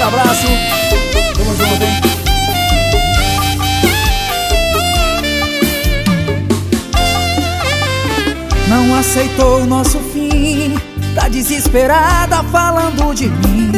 abraço. Tamo junto, hein? Não aceitou o nosso fim, tá desesperada falando de mim.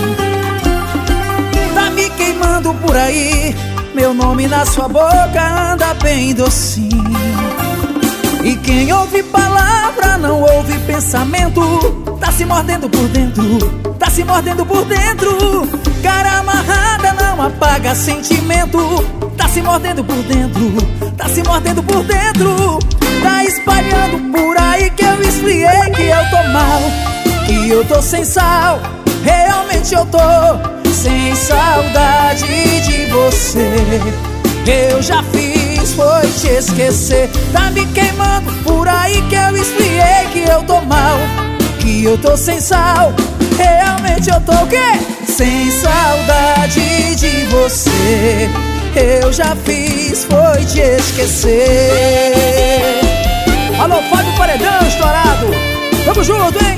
Tá me queimando por aí, meu nome na sua boca anda bem docinho. E quem ouve palavra não ouve pensamento. Tá se mordendo por dentro, tá se mordendo por dentro. Cara amarrada não apaga sentimento. Tá se mordendo por dentro, tá se mordendo por dentro. Tá espalhando por aí que eu esfriei, que eu tô mal, que eu tô sem sal. Realmente eu tô sem saudade de você. Eu já fiz, foi te esquecer. Tá me queimando por aí que eu esfriei, que eu tô mal, que eu tô sem sal. Realmente eu tô o quê? Sem saudade de você. Eu já fiz, foi te esquecer. Alô, Fábio Paredão estourado. Tamo junto, hein?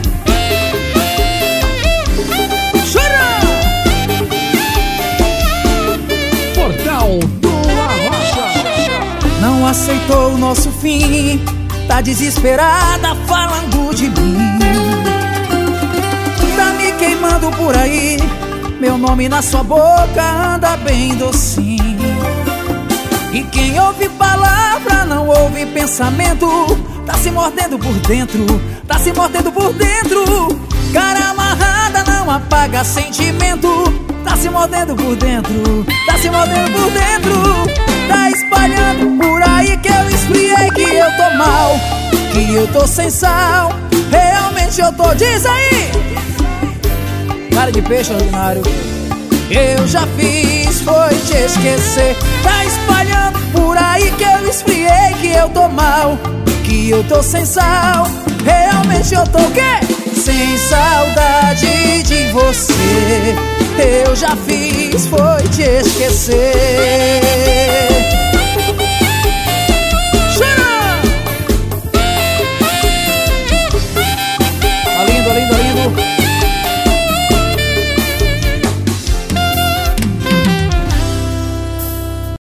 Chora! Portal do Arrocha. Não aceitou o nosso fim, tá desesperada falando de mim. Tá me queimando por aí, meu nome na sua boca anda bem docinho. E quem ouve palavra não ouve pensamento. Tá se mordendo por dentro, tá se mordendo por dentro. Cara amarrada não apaga sentimento. Tá se mordendo por dentro, tá se mordendo por dentro. Tá espalhando por aí que eu esfriei, que eu tô mal, que eu tô sem sal. Realmente eu tô, diz aí. Cara de peixe ordinário. Eu já fiz, foi te esquecer. Tá espalhando por aí que eu esfriei, que eu tô mal, que eu tô sem sal. Realmente eu tô o quê? Sem saudade de você. Eu já fiz, foi te esquecer.